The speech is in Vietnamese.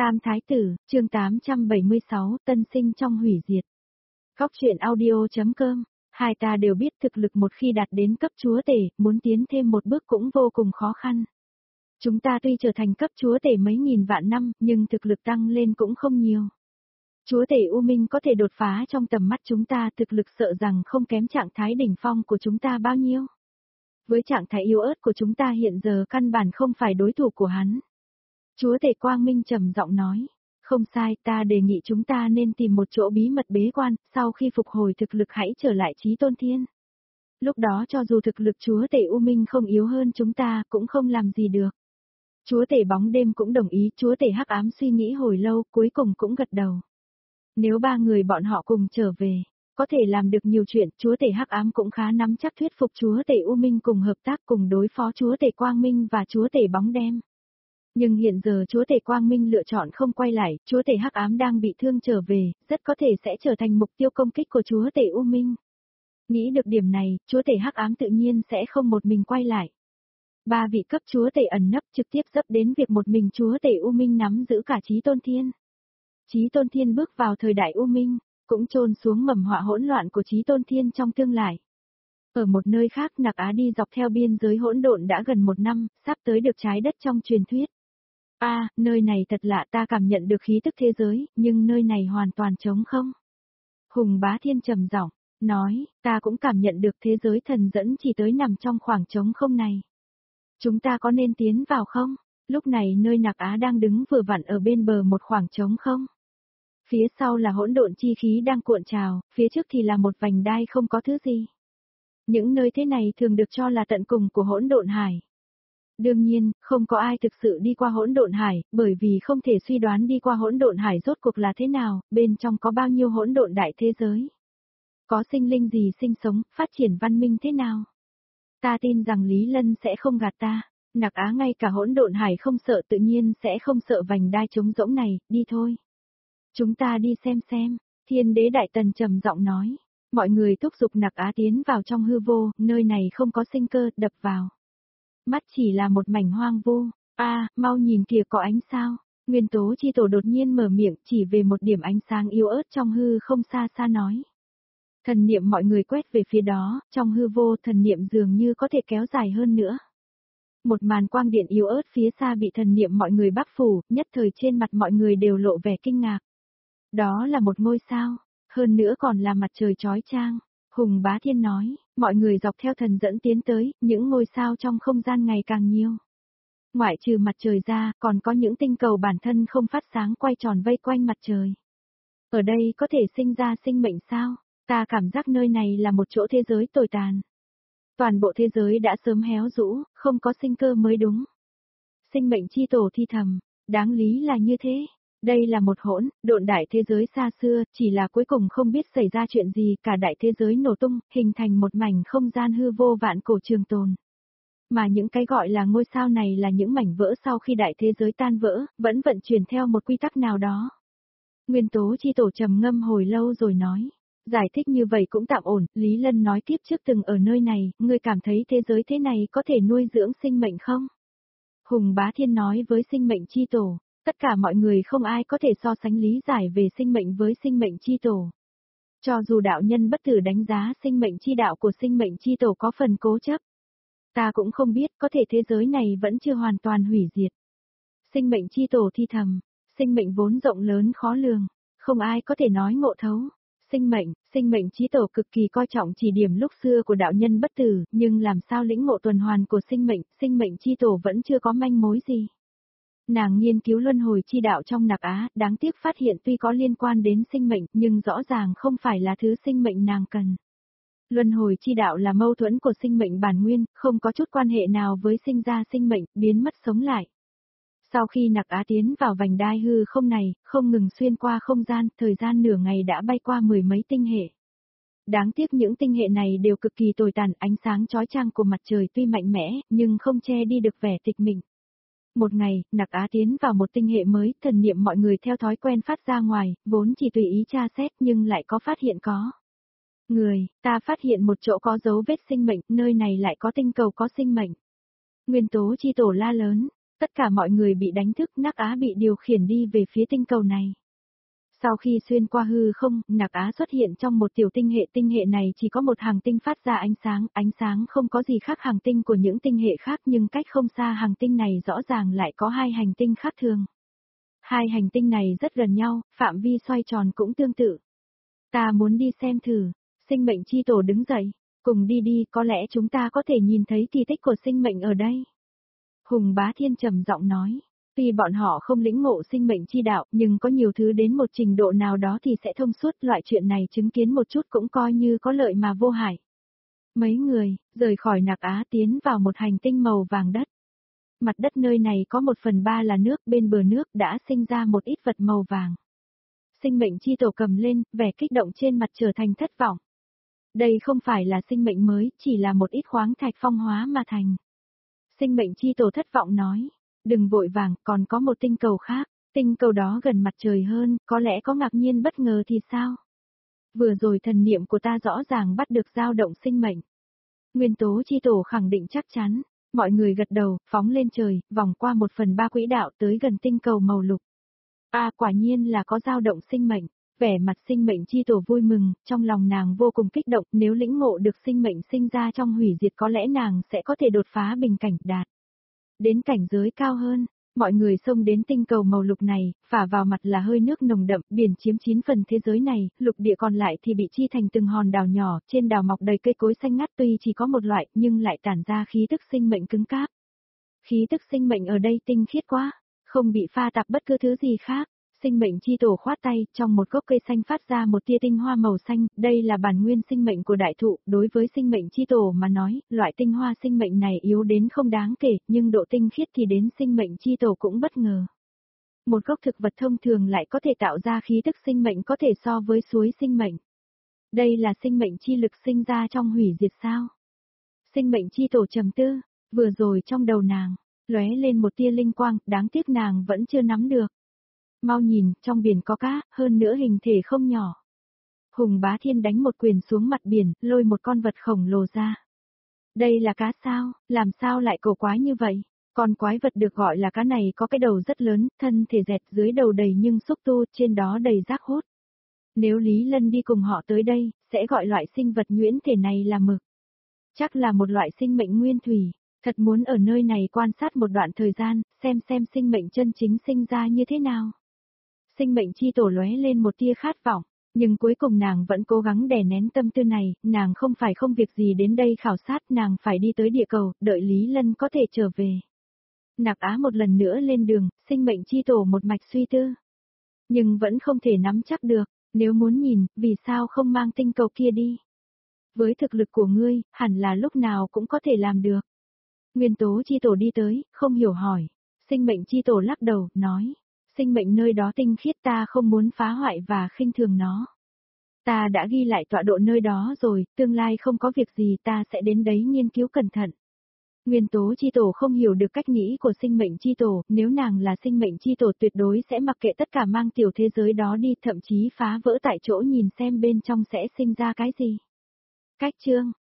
Tam Thái Tử, chương 876, tân sinh trong hủy diệt. Góc truyện audio.com, hai ta đều biết thực lực một khi đạt đến cấp chúa tể, muốn tiến thêm một bước cũng vô cùng khó khăn. Chúng ta tuy trở thành cấp chúa tể mấy nghìn vạn năm, nhưng thực lực tăng lên cũng không nhiều. Chúa tể U Minh có thể đột phá trong tầm mắt chúng ta, thực lực sợ rằng không kém trạng thái đỉnh phong của chúng ta bao nhiêu. Với trạng thái yếu ớt của chúng ta hiện giờ căn bản không phải đối thủ của hắn. Chúa tể Quang Minh trầm giọng nói, không sai, ta đề nghị chúng ta nên tìm một chỗ bí mật bế quan, sau khi phục hồi thực lực hãy trở lại Chí Tôn Thiên. Lúc đó cho dù thực lực chúa tể U Minh không yếu hơn chúng ta, cũng không làm gì được. Chúa tể Bóng Đêm cũng đồng ý, chúa tể Hắc Ám suy nghĩ hồi lâu, cuối cùng cũng gật đầu. Nếu ba người bọn họ cùng trở về, có thể làm được nhiều chuyện, chúa tể Hắc Ám cũng khá nắm chắc thuyết phục chúa tể U Minh cùng hợp tác cùng đối phó chúa tể Quang Minh và chúa tể Bóng Đêm. Nhưng hiện giờ chúa tể Quang Minh lựa chọn không quay lại, chúa tể Hắc Ám đang bị thương trở về, rất có thể sẽ trở thành mục tiêu công kích của chúa tể U Minh. Nghĩ được điểm này, chúa tể Hắc Ám tự nhiên sẽ không một mình quay lại. Ba vị cấp chúa tể ẩn nấp trực tiếp dấp đến việc một mình chúa tể U Minh nắm giữ cả Chí Tôn Thiên. Chí Tôn Thiên bước vào thời đại U Minh, cũng chôn xuống mầm họa hỗn loạn của Chí Tôn Thiên trong tương lai. Ở một nơi khác, Nặc Á đi dọc theo biên giới hỗn độn đã gần một năm, sắp tới được trái đất trong truyền thuyết. Nơi này thật lạ, ta cảm nhận được khí tức thế giới, nhưng nơi này hoàn toàn trống không. Hùng Bá Thiên trầm giọng nói, ta cũng cảm nhận được thế giới thần dẫn chỉ tới nằm trong khoảng trống không này. Chúng ta có nên tiến vào không? Lúc này nơi Nặc Á đang đứng vừa vặn ở bên bờ một khoảng trống không. Phía sau là hỗn độn chi khí đang cuộn trào, phía trước thì là một vành đai không có thứ gì. Những nơi thế này thường được cho là tận cùng của hỗn độn hải. Đương nhiên, không có ai thực sự đi qua hỗn độn hải, bởi vì không thể suy đoán đi qua hỗn độn hải rốt cuộc là thế nào, bên trong có bao nhiêu hỗn độn đại thế giới. Có sinh linh gì sinh sống, phát triển văn minh thế nào. Ta tin rằng Lý Lân sẽ không gạt ta, Nặc Á ngay cả hỗn độn hải không sợ tự nhiên sẽ không sợ vành đai trống rỗng này, đi thôi. Chúng ta đi xem, Thiên Đế Đại Tần trầm giọng nói. Mọi người thúc giục Nặc Á tiến vào trong hư vô, nơi này không có sinh cơ, đập vào. Mắt chỉ là một mảnh hoang vu. Mau nhìn kìa, có ánh sao. Nguyên Tố Chi Tổ đột nhiên mở miệng, chỉ về một điểm ánh sáng yếu ớt trong hư không xa xa nói. Thần niệm mọi người quét về phía đó, trong hư vô thần niệm dường như có thể kéo dài hơn nữa. Một màn quang điện yếu ớt phía xa bị thần niệm mọi người bắc phủ, nhất thời trên mặt mọi người đều lộ vẻ kinh ngạc. Đó là một ngôi sao, hơn nữa còn là mặt trời chói chang. Hùng Bá Thiên nói, mọi người dọc theo thần dẫn tiến tới, những ngôi sao trong không gian ngày càng nhiều. Ngoại trừ mặt trời ra, còn có những tinh cầu bản thân không phát sáng quay tròn vây quanh mặt trời. Ở đây có thể sinh ra sinh mệnh sao? Ta cảm giác nơi này là một chỗ thế giới tồi tàn. Toàn bộ thế giới đã sớm héo rũ, không có sinh cơ mới đúng. Sinh mệnh chi tổ thi thầm, đáng lý là như thế. Đây là một hỗn độn đại thế giới xa xưa, chỉ là cuối cùng không biết xảy ra chuyện gì, cả đại thế giới nổ tung, hình thành một mảnh không gian hư vô vạn cổ trường tồn. Mà những cái gọi là ngôi sao này là những mảnh vỡ sau khi đại thế giới tan vỡ, vẫn vận chuyển theo một quy tắc nào đó. Nguyên Tố Chi Tổ trầm ngâm hồi lâu rồi nói, giải thích như vậy cũng tạm ổn. Lý Lân nói tiếp, trước từng ở nơi này, ngươi cảm thấy thế giới thế này có thể nuôi dưỡng sinh mệnh không? Hùng Bá Thiên nói với sinh mệnh chi tổ. Tất cả mọi người không ai có thể so sánh lý giải về sinh mệnh với sinh mệnh chi tổ. Cho dù đạo nhân bất tử đánh giá sinh mệnh chi đạo của sinh mệnh chi tổ có phần cố chấp. Ta cũng không biết, có thể thế giới này vẫn chưa hoàn toàn hủy diệt. Sinh mệnh chi tổ thi thầm, sinh mệnh vốn rộng lớn khó lường, không ai có thể nói ngộ thấu. Sinh mệnh chi tổ cực kỳ coi trọng chỉ điểm lúc xưa của đạo nhân bất tử, nhưng làm sao lĩnh ngộ tuần hoàn của sinh mệnh chi tổ vẫn chưa có manh mối gì. Nàng nghiên cứu luân hồi chi đạo trong Nặc Á, đáng tiếc phát hiện tuy có liên quan đến sinh mệnh, nhưng rõ ràng không phải là thứ sinh mệnh nàng cần. Luân hồi chi đạo là mâu thuẫn của sinh mệnh bản nguyên, không có chút quan hệ nào với sinh ra sinh mệnh, biến mất sống lại. Sau khi Nặc Á tiến vào vành đai hư không này, không ngừng xuyên qua không gian, thời gian nửa ngày đã bay qua mười mấy tinh hệ. Đáng tiếc những tinh hệ này đều cực kỳ tồi tàn, ánh sáng chói chang của mặt trời tuy mạnh mẽ, nhưng không che đi được vẻ tịch mịch. Một ngày, Nặc Á tiến vào một tinh hệ mới, thần niệm mọi người theo thói quen phát ra ngoài, vốn chỉ tùy ý tra xét nhưng lại có phát hiện có. Ta phát hiện một chỗ có dấu vết sinh mệnh, nơi này lại có tinh cầu có sinh mệnh. Nguyên Tố Chi Tổ la lớn, Tất cả mọi người bị đánh thức, Nạc Á bị điều khiển đi về phía tinh cầu này. Sau khi xuyên qua hư không, Nạc Á xuất hiện trong một tiểu tinh hệ này chỉ có một hành tinh phát ra ánh sáng không có gì khác hành tinh của những tinh hệ khác nhưng cách không xa hành tinh này rõ ràng lại có hai hành tinh khác thường. Hai hành tinh này rất gần nhau, phạm vi xoay tròn cũng tương tự. Ta muốn đi xem thử, sinh mệnh chi tổ đứng dậy, cùng đi đi, có lẽ chúng ta có thể nhìn thấy kỳ tích của sinh mệnh ở đây. Hùng Bá Thiên trầm giọng nói. Tuy bọn họ không lĩnh ngộ sinh mệnh chi đạo, nhưng có nhiều thứ đến một trình độ nào đó thì sẽ thông suốt, loại chuyện này chứng kiến một chút cũng coi như có lợi mà vô hại. Mấy người, rời khỏi Nạc Á tiến vào một hành tinh màu vàng đất. Mặt đất nơi này có 1/3 là nước, bên bờ nước đã sinh ra một ít vật màu vàng. Sinh mệnh chi tổ cầm lên, vẻ kích động trên mặt trở thành thất vọng. Đây không phải là sinh mệnh mới, chỉ là một ít khoáng thạch phong hóa mà thành. Sinh mệnh chi tổ thất vọng nói. Đừng vội vàng, còn có một tinh cầu khác, tinh cầu đó gần mặt trời hơn, có lẽ có ngạc nhiên bất ngờ thì sao? Vừa rồi thần niệm của ta rõ ràng bắt được dao động sinh mệnh. Nguyên tố chi tổ khẳng định chắc chắn, mọi người gật đầu, phóng lên trời, vòng qua 1/3 quỹ đạo tới gần tinh cầu màu lục. Quả nhiên là có dao động sinh mệnh, vẻ mặt sinh mệnh chi tổ vui mừng, trong lòng nàng vô cùng kích động, nếu lĩnh ngộ được sinh mệnh sinh ra trong hủy diệt có lẽ nàng sẽ có thể đột phá bình cảnh đạt đến cảnh giới cao hơn. Mọi người xông đến tinh cầu màu lục này, phả vào mặt là hơi nước nồng đậm, biển chiếm 9 phần thế giới này, lục địa còn lại thì bị chia thành từng hòn đảo nhỏ, trên đảo mọc đầy cây cối xanh ngắt tuy chỉ có một loại nhưng lại tản ra khí tức sinh mệnh cứng cáp. Khí tức sinh mệnh ở đây tinh khiết quá, không bị pha tạp bất cứ thứ gì khác. Sinh mệnh chi tổ khoát tay, trong một gốc cây xanh phát ra một tia tinh hoa màu xanh, đây là bản nguyên sinh mệnh của đại thụ, đối với sinh mệnh chi tổ mà nói, loại tinh hoa sinh mệnh này yếu đến không đáng kể, nhưng độ tinh khiết thì đến sinh mệnh chi tổ cũng bất ngờ. Một gốc thực vật thông thường lại có thể tạo ra khí tức sinh mệnh có thể so với suối sinh mệnh. Đây là sinh mệnh chi lực sinh ra trong hủy diệt sao? Sinh mệnh chi tổ trầm tư, vừa rồi trong đầu nàng, lóe lên một tia linh quang, đáng tiếc nàng vẫn chưa nắm được. Mau nhìn, trong biển có cá, hơn nữa hình thể không nhỏ. Hùng Bá Thiên đánh một quyền xuống mặt biển, lôi một con vật khổng lồ ra. Đây là cá sao, làm sao lại cổ quái như vậy? Con quái vật được gọi là cá này có cái đầu rất lớn, thân thể dẹt dưới đầu đầy nhưng xúc tu, trên đó đầy rác hút. Nếu Lý Lân đi cùng họ tới đây, sẽ gọi loại sinh vật nhuyễn thể này là mực. Chắc là một loại sinh mệnh nguyên thủy. Thật muốn ở nơi này quan sát một đoạn thời gian, xem sinh mệnh chân chính sinh ra như thế nào. Sinh mệnh chi tổ lóe lên một tia khát vọng, nhưng cuối cùng nàng vẫn cố gắng đè nén tâm tư này, nàng không phải không việc gì đến đây khảo sát, nàng phải đi tới địa cầu, đợi Lý Lân có thể trở về. Nạc Á một lần nữa lên đường, sinh mệnh chi tổ một mạch suy tư. Nhưng vẫn không thể nắm chắc được, nếu muốn nhìn, vì sao không mang tinh cầu kia đi? Với thực lực của ngươi, hẳn là lúc nào cũng có thể làm được. Nguyên tố chi tổ đi tới, không hiểu hỏi. Sinh mệnh chi tổ lắc đầu, nói. Sinh mệnh nơi đó tinh khiết, ta không muốn phá hoại và khinh thường nó. Ta đã ghi lại tọa độ nơi đó rồi, tương lai không có việc gì ta sẽ đến đấy nghiên cứu cẩn thận. Nguyên tố chi tổ không hiểu được cách nghĩ của sinh mệnh chi tổ, nếu nàng là sinh mệnh chi tổ tuyệt đối sẽ mặc kệ tất cả mang tiểu thế giới đó đi, thậm chí phá vỡ tại chỗ nhìn xem bên trong sẽ sinh ra cái gì. Cách chương